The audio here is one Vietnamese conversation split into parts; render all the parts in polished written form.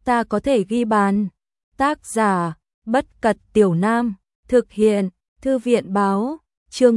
ta có thể ghi bàn. Tác giả, Bất Cật Tiểu Nam, thực hiện, Thư viện Báo, chương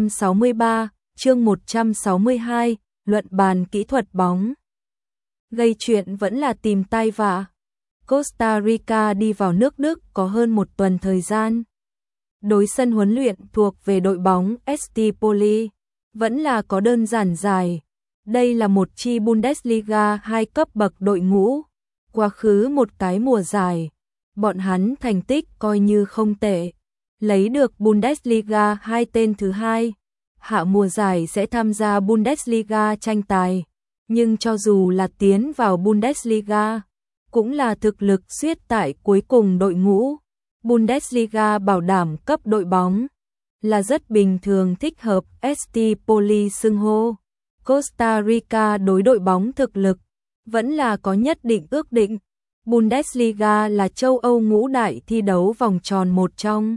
163, chương 162, luận bàn kỹ thuật bóng. Gây chuyện vẫn là tìm tai vạ. Costa Rica đi vào nước Đức có hơn một tuần thời gian. Đối sân huấn luyện thuộc về đội bóng ST Poli, vẫn là có đơn giản dài. Đây là một chi Bundesliga 2 cấp bậc đội ngũ. Quá khứ một cái mùa giải, bọn hắn thành tích coi như không tệ. Lấy được Bundesliga 2 tên thứ hai. Hạ mùa giải sẽ tham gia Bundesliga tranh tài. Nhưng cho dù là tiến vào Bundesliga, cũng là thực lực suýt tại cuối cùng đội ngũ. Bundesliga bảo đảm cấp đội bóng là rất bình thường, thích hợp ST Poli xưng hô. Costa Rica đối đội bóng thực lực vẫn là có nhất định ước định. Bundesliga là châu Âu ngũ đại thi đấu vòng tròn một trong.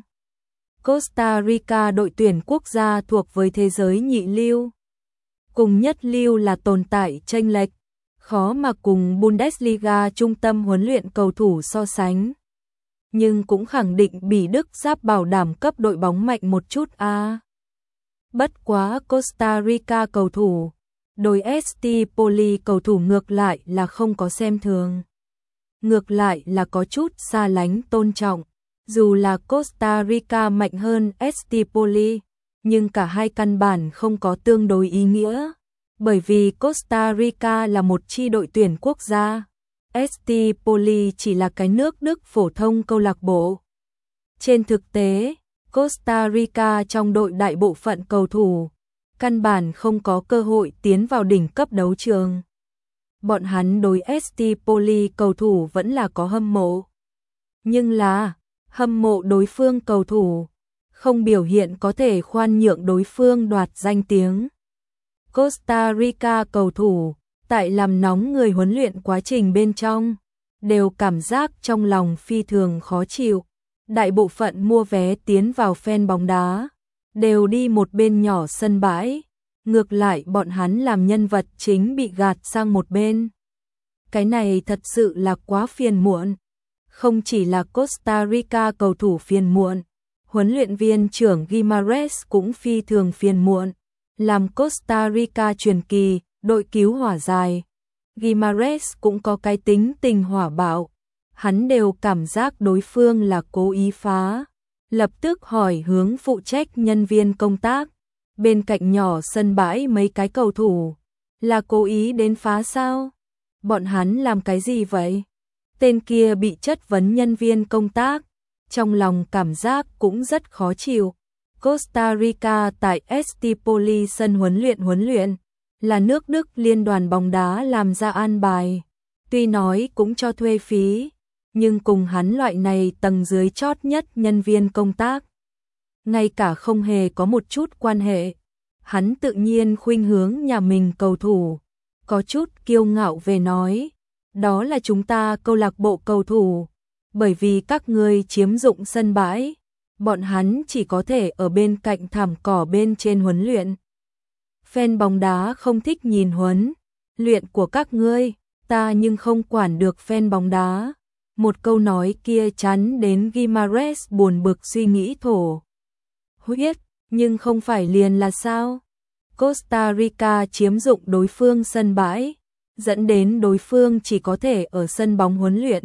Costa Rica đội tuyển quốc gia thuộc với thế giới nhị lưu. Cùng nhất lưu là tồn tại chênh lệch, khó mà cùng Bundesliga trung tâm huấn luyện cầu thủ so sánh. Nhưng cũng khẳng định Bỉ Đức giáp bảo đảm cấp đội bóng mạnh một chút a. Bất quá Costa Rica cầu thủ, đối ST Poli cầu thủ ngược lại là không có xem thường. Ngược lại là có chút xa lánh tôn trọng. Dù là Costa Rica mạnh hơn ST Poli, nhưng cả hai căn bản không có tương đối ý nghĩa. Bởi vì Costa Rica là một chi đội tuyển quốc gia, ST Poli chỉ là cái nước Đức phổ thông câu lạc bộ. Trên thực tế, Costa Rica trong đội đại bộ phận cầu thủ, căn bản không có cơ hội tiến vào đỉnh cấp đấu trường. Bọn hắn đối ST Poli cầu thủ vẫn là có hâm mộ. Nhưng là, hâm mộ đối phương cầu thủ, không biểu hiện có thể khoan nhượng đối phương đoạt danh tiếng. Costa Rica cầu thủ, tại làm nóng người huấn luyện quá trình bên trong, đều cảm giác trong lòng phi thường khó chịu. Đại bộ phận mua vé tiến vào fan bóng đá, đều đi một bên nhỏ sân bãi. Ngược lại bọn hắn làm nhân vật chính bị gạt sang một bên. Cái này thật sự là quá phiền muộn. Không chỉ là Costa Rica cầu thủ phiền muộn, huấn luyện viên trưởng Guimarães cũng phi thường phiền muộn. Làm Costa Rica truyền kỳ, đội cứu hỏa dài, Guimarães cũng có cái tính tình hỏa bạo. Hắn đều cảm giác đối phương là cố ý phá. Lập tức hỏi hướng phụ trách nhân viên công tác. Bên cạnh nhỏ sân bãi mấy cái cầu thủ, là cố ý đến phá sao? Bọn hắn làm cái gì vậy? Tên kia bị chất vấn nhân viên công tác, trong lòng cảm giác cũng rất khó chịu. Costa Rica tại ST Poli sân huấn luyện, là nước Đức liên đoàn bóng đá làm ra an bài. Tuy nói cũng cho thuê phí, nhưng cùng hắn loại này tầng dưới chót nhất nhân viên công tác, ngay cả không hề có một chút quan hệ. Hắn tự nhiên khuynh hướng nhà mình cầu thủ, có chút kiêu ngạo về nói, đó là chúng ta câu lạc bộ cầu thủ, bởi vì các ngươi chiếm dụng sân bãi, bọn hắn chỉ có thể ở bên cạnh thảm cỏ bên trên huấn luyện. Fan bóng đá không thích nhìn huấn luyện của các ngươi, ta nhưng không quản được fan bóng đá. Một câu nói kia chắn đến Guimarães buồn bực suy nghĩ thổ huyết, nhưng không phải liền là sao? Costa Rica chiếm dụng đối phương sân bãi, dẫn đến đối phương chỉ có thể ở sân bóng huấn luyện.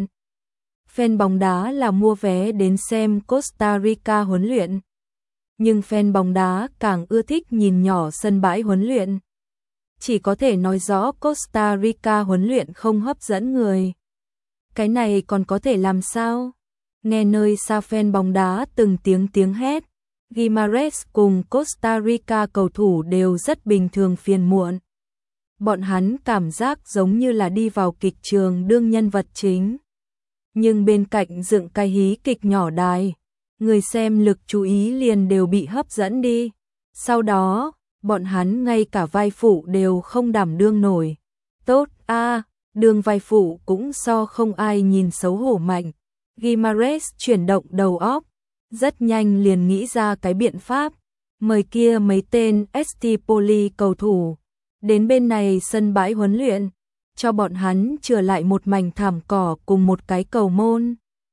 Fan bóng đá là mua vé đến xem Costa Rica huấn luyện, nhưng fan bóng đá càng ưa thích nhìn nhỏ sân bãi huấn luyện. Chỉ có thể nói rõ Costa Rica huấn luyện không hấp dẫn người. Cái này còn có thể làm sao? Nghe nơi xa fan bóng đá từng tiếng hét. Guimarães cùng Costa Rica cầu thủ đều rất bình thường phiền muộn. Bọn hắn cảm giác giống như là đi vào kịch trường đương nhân vật chính. Nhưng bên cạnh dựng cái hí kịch nhỏ đài, người xem lực chú ý liền đều bị hấp dẫn đi. Sau đó, bọn hắn ngay cả vai phụ đều không đảm đương nổi. Tốt a, đương vai phụ cũng so không ai nhìn xấu hổ mạnh. Guimarães chuyển động đầu óc, rất nhanh liền nghĩ ra cái biện pháp, mời kia mấy tên ST Poli cầu thủ đến bên này sân bãi huấn luyện, cho bọn hắn chừa lại một mảnh thảm cỏ cùng một cái cầu môn.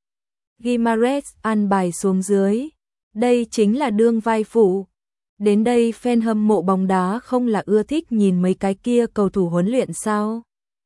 Guimarães an bài xuống dưới, đây chính là đương vai phụ. Đến đây fan hâm mộ bóng đá không là ưa thích nhìn mấy cái kia cầu thủ huấn luyện sao?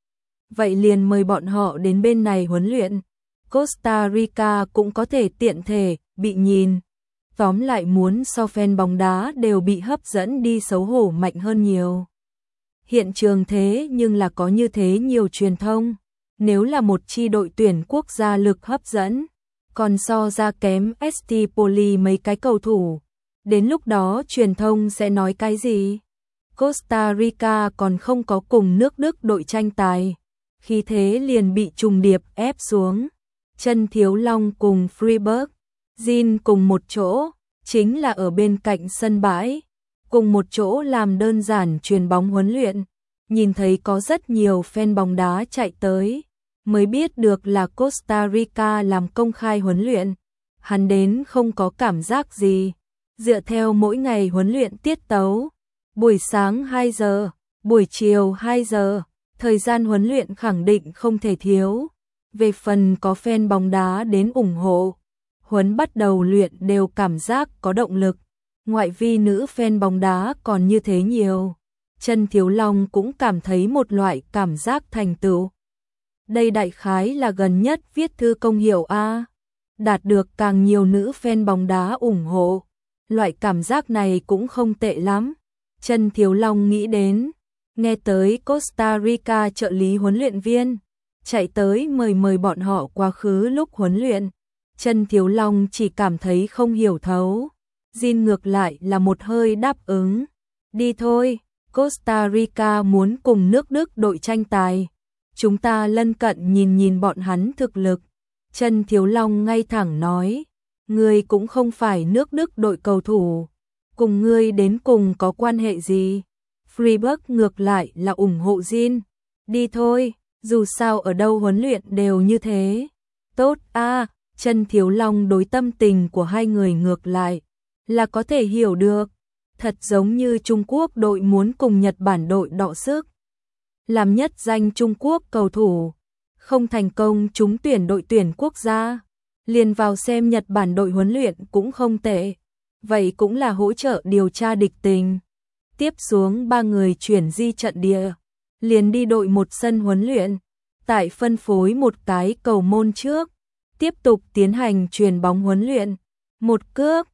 Vậy liền mời bọn họ đến bên này huấn luyện. Costa Rica cũng có thể tiện thể bị nhìn. Tóm lại muốn so fan bóng đá đều bị hấp dẫn đi xấu hổ mạnh hơn nhiều. Hiện trường thế nhưng là có như thế nhiều truyền thông. Nếu là một chi đội tuyển quốc gia lực hấp dẫn, còn so ra kém ST Poli mấy cái cầu thủ. Đến lúc đó truyền thông sẽ nói cái gì? Costa Rica còn không có cùng nước Đức đội tranh tài. Khi thế liền bị trùng điệp ép xuống. Chân Thiếu Long cùng Freiburg, Jin cùng một chỗ, chính là ở bên cạnh sân bãi, cùng một chỗ làm đơn giản chuyền bóng huấn luyện. Nhìn thấy có rất nhiều fan bóng đá chạy tới, mới biết được là Costa Rica làm công khai huấn luyện. Hắn đến không có cảm giác gì, dựa theo mỗi ngày huấn luyện tiết tấu, buổi sáng 2 giờ, buổi chiều 2 giờ, thời gian huấn luyện khẳng định không thể thiếu. Về phần có fan bóng đá đến ủng hộ, huấn bắt đầu luyện đều cảm giác có động lực. Ngoại vi nữ fan bóng đá còn như thế nhiều. Chân Thiếu Long cũng cảm thấy một loại cảm giác thành tựu. Đây đại khái là gần nhất viết thư công hiệu A. Đạt được càng nhiều nữ fan bóng đá ủng hộ. Loại cảm giác này cũng không tệ lắm. Chân Thiếu Long nghĩ đến, nghe tới Costa Rica trợ lý huấn luyện viên, chạy tới mời bọn họ quá khứ lúc huấn luyện. Chân Thiếu Long chỉ cảm thấy không hiểu thấu. Jin ngược lại là một hơi đáp ứng. Đi thôi, Costa Rica muốn cùng nước Đức đội tranh tài. Chúng ta lân cận nhìn bọn hắn thực lực. Chân Thiếu Long ngay thẳng nói, ngươi cũng không phải nước Đức đội cầu thủ. Cùng ngươi đến cùng có quan hệ gì? Freiburg ngược lại là ủng hộ Jin. Đi thôi, dù sao ở đâu huấn luyện đều như thế. Tốt a. Chân Thiếu Long đối tâm tình của hai người ngược lại là có thể hiểu được. Thật giống như Trung Quốc đội muốn cùng Nhật Bản đội đọ sức. Làm nhất danh Trung Quốc cầu thủ, không thành công trúng tuyển đội tuyển quốc gia, liền vào xem Nhật Bản đội huấn luyện cũng không tệ. Vậy cũng là hỗ trợ điều tra địch tình. Tiếp xuống 3 người chuyển di trận địa, liền đi đội một sân huấn luyện, tại phân phối một cái cầu môn trước, tiếp tục tiến hành chuyền bóng huấn luyện. Một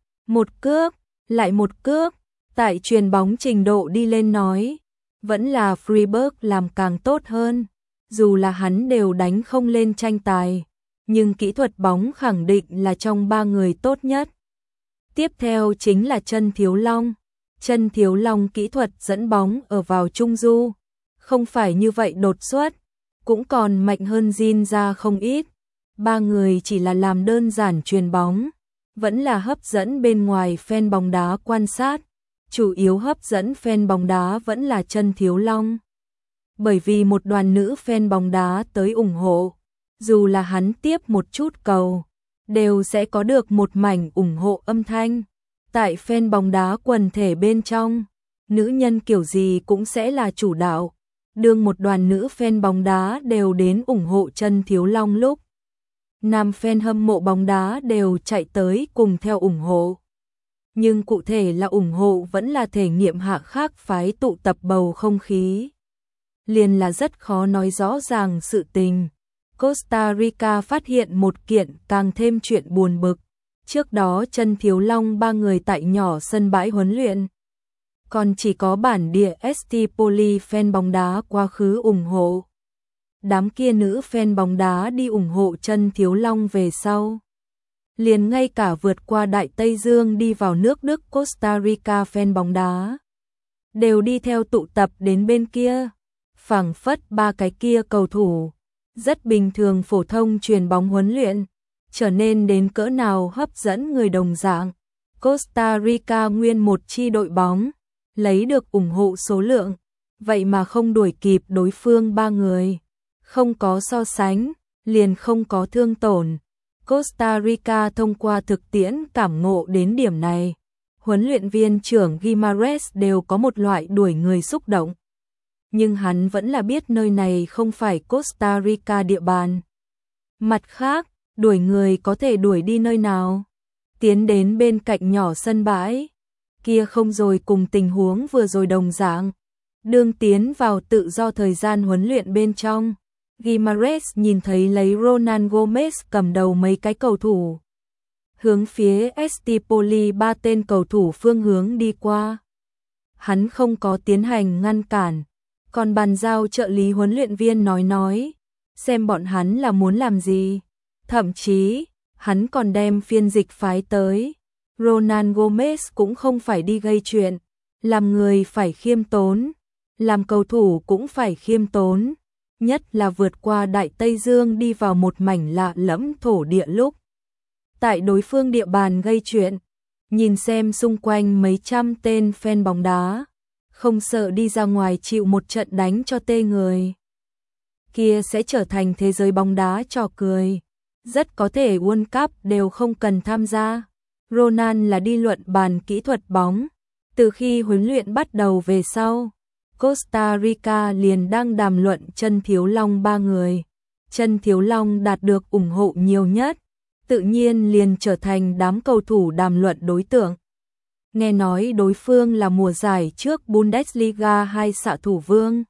cước, lại một cước, tại chuyền bóng trình độ đi lên nói, vẫn là Freiburg làm càng tốt hơn. Dù là hắn đều đánh không lên tranh tài, nhưng kỹ thuật bóng khẳng định là trong 3 người tốt nhất. Tiếp theo chính là Chân Thiếu Long. Chân Thiếu Long kỹ thuật dẫn bóng ở vào trung du, không phải như vậy đột xuất, cũng còn mạnh hơn Jin ra không ít. 3 người chỉ là làm đơn giản chuyền bóng, vẫn là hấp dẫn bên ngoài fan bóng đá quan sát. Chủ yếu hấp dẫn fan bóng đá vẫn là Chân Thiếu Long. Bởi vì một đoàn nữ fan bóng đá tới ủng hộ, dù là hắn tiếp một chút cầu, đều sẽ có được một mảnh ủng hộ âm thanh. Tại fan bóng đá quần thể bên trong, nữ nhân kiểu gì cũng sẽ là chủ đạo. Đương một đoàn nữ fan bóng đá đều đến ủng hộ Chân Thiếu Long lúc, nam fan hâm mộ bóng đá đều chạy tới cùng theo ủng hộ. Nhưng cụ thể là ủng hộ vẫn là thể nghiệm hạ khác phái tụ tập bầu không khí. Liền là rất khó nói rõ ràng sự tình. Costa Rica phát hiện một kiện càng thêm chuyện buồn bực. Trước đó Chân Thiếu Long 3 người tại nhỏ sân bãi huấn luyện, còn chỉ có bản địa ST Poli fan bóng đá quá khứ ủng hộ. Đám kia nữ fan bóng đá đi ủng hộ Chân Thiếu Long về sau, liền ngay cả vượt qua Đại Tây Dương đi vào nước Đức Costa Rica fan bóng đá, đều đi theo tụ tập đến bên kia. Phảng phất 3 cái kia cầu thủ, rất bình thường phổ thông chuyền bóng huấn luyện, trở nên đến cỡ nào hấp dẫn người đồng dạng. Costa Rica nguyên một chi đội bóng, lấy được ủng hộ số lượng, vậy mà không đuổi kịp đối phương 3 người. Không có so sánh, liền không có thương tổn. Costa Rica thông qua thực tiễn cảm ngộ đến điểm này. Huấn luyện viên trưởng Guimarães đều có một loại đuổi người xúc động. nhưng hắn vẫn là biết nơi này không phải Costa Rica địa bàn. Mặt khác, đuổi người có thể đuổi đi nơi nào? Tiến đến bên cạnh nhỏ sân bãi, kia không rồi cùng tình huống vừa rồi đồng dạng. Đương tiến vào tự do thời gian huấn luyện bên trong, Guimarães nhìn thấy lấy Ronan Gomez cầm đầu mấy cái cầu thủ. Hướng phía Estipoli 3 tên cầu thủ phương hướng đi qua. Hắn không có tiến hành ngăn cản, còn bàn giao trợ lý huấn luyện viên nói, xem bọn hắn là muốn làm gì. Thậm chí, hắn còn đem phiên dịch phái tới. Ronan Gomez cũng không phải đi gây chuyện, làm người phải khiêm tốn, làm cầu thủ cũng phải khiêm tốn, nhất là vượt qua Đại Tây Dương đi vào một mảnh lạ lẫm thổ địa lúc. Tại đối phương địa bàn gây chuyện, nhìn xem xung quanh mấy trăm tên fan bóng đá, không sợ đi ra ngoài chịu một trận đánh cho tê người. Kia sẽ trở thành thế giới bóng đá trò cười, rất có thể World Cup đều không cần tham gia. Ronan là đi luận bàn kỹ thuật bóng, từ khi huấn luyện bắt đầu về sau, Costa Rica liền đang đàm luận Chân Thiếu Long 3 người. Chân Thiếu Long đạt được ủng hộ nhiều nhất, tự nhiên liền trở thành đám cầu thủ đàm luận đối tượng. Nghe nói đối phương là mùa giải trước Bundesliga 2 xạ thủ vương.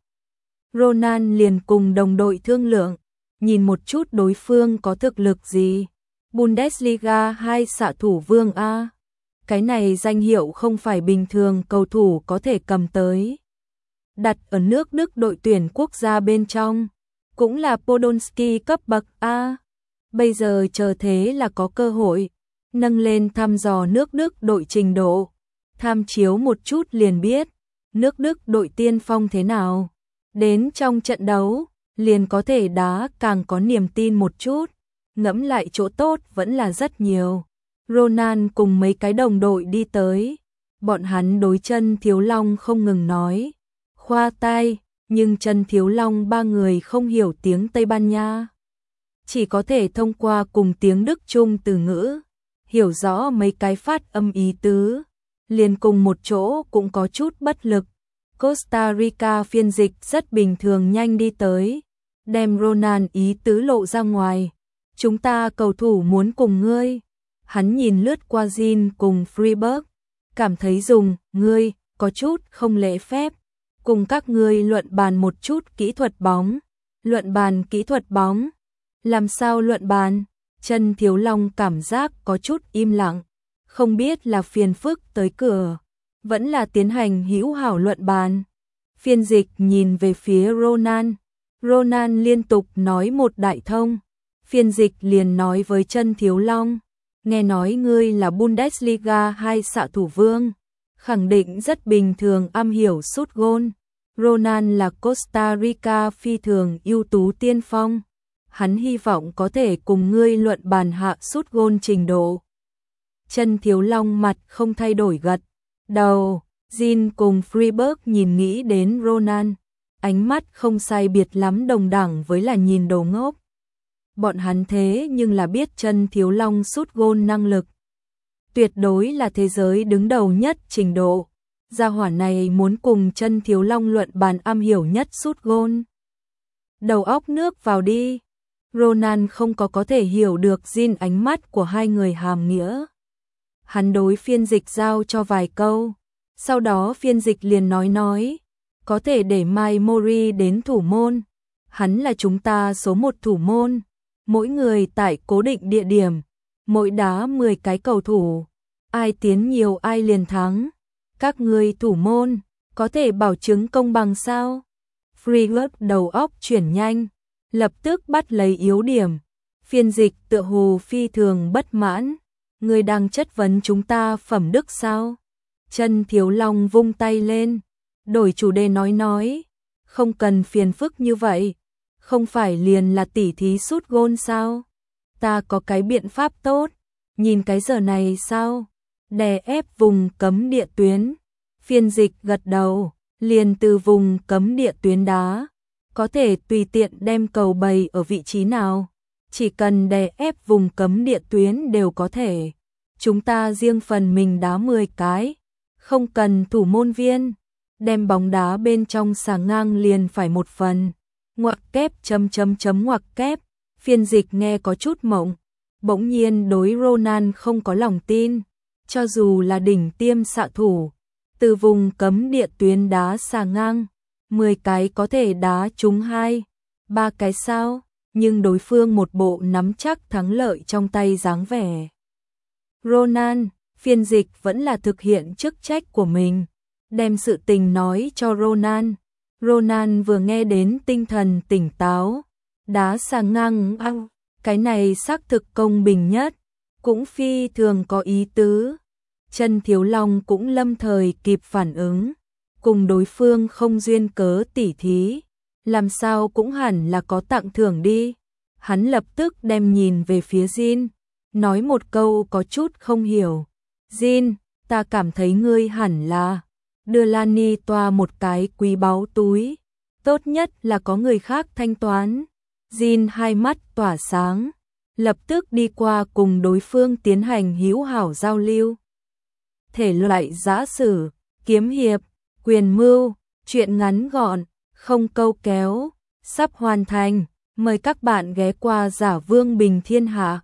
Ronan liền cùng đồng đội thương lượng, nhìn một chút đối phương có thực lực gì. Bundesliga 2 xạ thủ vương A. Cái này danh hiệu không phải bình thường cầu thủ có thể cầm tới. Đặt ở nước Đức đội tuyển quốc gia bên trong, cũng là Podolski cấp bậc A. Bây giờ chờ thế là có cơ hội, nâng lên thăm dò nước Đức đội trình độ. Tham chiếu một chút liền biết, nước Đức đội tiên phong thế nào. Đến trong trận đấu, liền có thể đá càng có niềm tin một chút. Ngẫm lại chỗ tốt vẫn là rất nhiều. Ronan cùng mấy cái đồng đội đi tới, bọn hắn đối Chân Thiếu Long không ngừng nói, khoa tay, nhưng Chân Thiếu Long 3 người không hiểu tiếng Tây Ban Nha, chỉ có thể thông qua cùng tiếng Đức Trung từ ngữ, hiểu rõ mấy cái phát âm ý tứ, liền cùng một chỗ cũng có chút bất lực. Costa Rica phiên dịch rất bình thường nhanh đi tới, đem Ronan ý tứ lộ ra ngoài. Chúng ta cầu thủ muốn cùng ngươi. Hắn nhìn lướt qua Jin cùng Freiburg, cảm thấy dùng ngươi có chút không lễ phép. Cùng các ngươi luận bàn một chút kỹ thuật bóng. Luận bàn kỹ thuật bóng? Làm sao luận bàn? Chân Thiếu Long cảm giác có chút im lặng, không biết là phiền phức tới cửa, vẫn là tiến hành hữu hảo luận bàn. Phiên dịch nhìn về phía Ronan. Ronan liên tục nói một đại thông. Phiên dịch liền nói với Chân Thiếu Long, nghe nói ngươi là Bundesliga 2 xạ thủ vương, khẳng định rất bình thường am hiểu sút gôn. Ronan là Costa Rica phi thường ưu tú tiên phong, hắn hy vọng có thể cùng ngươi luận bàn hạ sút gôn trình độ. Chân Thiếu Long mặt không thay đổi gật đầu. Jin cùng Freiburg nhìn nghĩ đến Ronan, ánh mắt không sai biệt lắm đồng đẳng với là nhìn đồ ngốc. Bọn hắn thế nhưng là biết Chân Thiếu Long sút gôn năng lực tuyệt đối là thế giới đứng đầu nhất trình độ. Gia hỏa này muốn cùng Chân Thiếu Long luận bàn am hiểu nhất sút gôn. Đầu óc nước vào đi. Ronan không có thể hiểu được Jin ánh mắt của hai người hàm nghĩa. Hắn đối phiên dịch giao cho vài câu, sau đó phiên dịch liền nói, có thể để Mai Mori đến thủ môn. Hắn là chúng ta số 1 thủ môn, mỗi người tại cố định địa điểm, mỗi đá 10 cái cầu thủ, ai tiến nhiều ai liền thắng. Các ngươi thủ môn, có thể bảo chứng công bằng sao? Freiburg đầu óc chuyển nhanh, lập tức bắt lấy yếu điểm. Phiên dịch tựa hồ phi thường bất mãn, ngươi đang chất vấn chúng ta phẩm đức sao? Chân Thiếu Long vung tay lên, đổi chủ đề nói, không cần phiền phức như vậy, không phải liền là tỉ thí sút gôn sao? Ta có cái biện pháp tốt, nhìn cái giờ này sao? Đè ép vùng cấm địa tuyến. Phiên dịch gật đầu, liền từ vùng cấm địa tuyến đá, có thể tùy tiện đem cầu bày ở vị trí nào, chỉ cần đè ép vùng cấm địa tuyến đều có thể. Chúng ta riêng phần mình đá 10 cái, không cần thủ môn viên. đem bóng đá bên trong xà ngang liền phải một phần. Ngoặc kép ngoặc kép, phiên dịch nghe có chút mộng, bỗng nhiên đối Ronan không có lòng tin, cho dù là đỉnh tiêm xạ thủ, từ vùng cấm địa tuyến đá xà ngang, 10 cái có thể đá trúng 2-3 cái sao, nhưng đối phương một bộ nắm chắc thắng lợi trong tay dáng vẻ. Ronan, phiên dịch vẫn là thực hiện chức trách của mình, đem sự tình nói cho Ronan. Ronan vừa nghe đến tinh thần tỉnh táo, đá xà ngang cái này xác thực công bình nhất, cũng phi thường có ý tứ. Chân Thiếu Long cũng lâm thời kịp phản ứng, cùng đối phương không duyên cớ tỉ thí, làm sao cũng hẳn là có tặng thưởng đi. Hắn lập tức đem nhìn về phía Jin, nói một câu có chút không hiểu. Jin, ta cảm thấy ngươi hẳn là đưa Lani toa một cái quý báu túi, tốt nhất là có người khác thanh toán. Jin hai mắt tỏa sáng, lập tức đi qua cùng đối phương tiến hành hữu hảo giao lưu. Thể loại giã sử, kiếm hiệp, quyền mưu, truyện ngắn gọn, không câu kéo, sắp hoàn thành. Mời các bạn ghé qua Giả Vương Bình Thiên Hạ.